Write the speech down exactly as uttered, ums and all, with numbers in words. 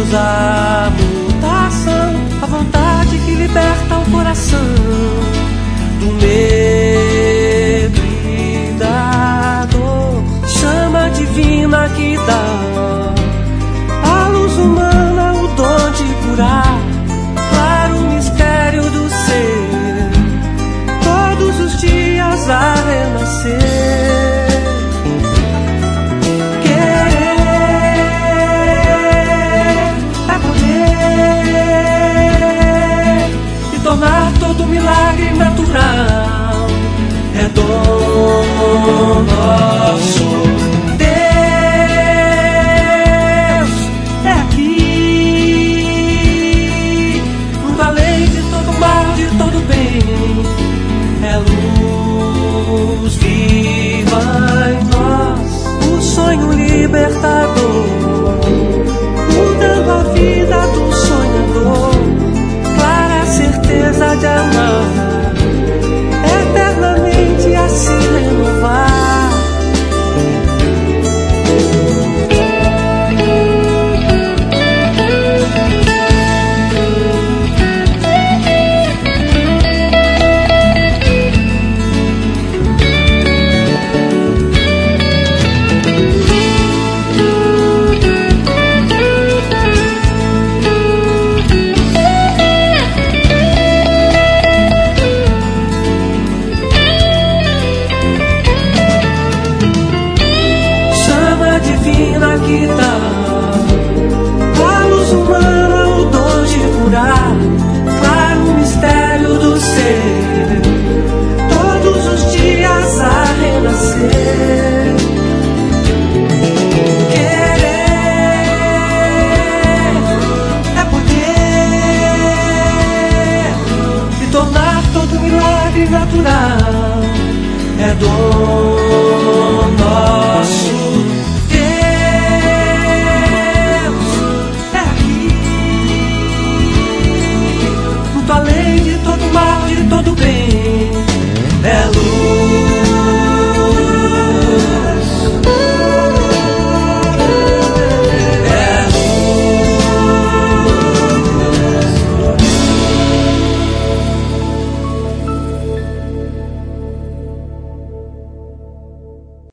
Deus a mutação, a vontade que liberta o coração do medo e da dor. Chama divina que dá à luz humana o dom de curar. Claro mistério do ser, todos os dias a renascer. Tornar todo milagre natural é dom nosso. Deus é aqui, no além de todo mal, de todo bem, é luz viva em nós, o sonho libertador, mudando a vida do sonhador. Certeza de amar, eternamente a se renovar. Que dá a luz humana o dom de curar. Claro o mistério do ser, todos os dias a renascer. Querer é poder e tornar todo milagre natural é dom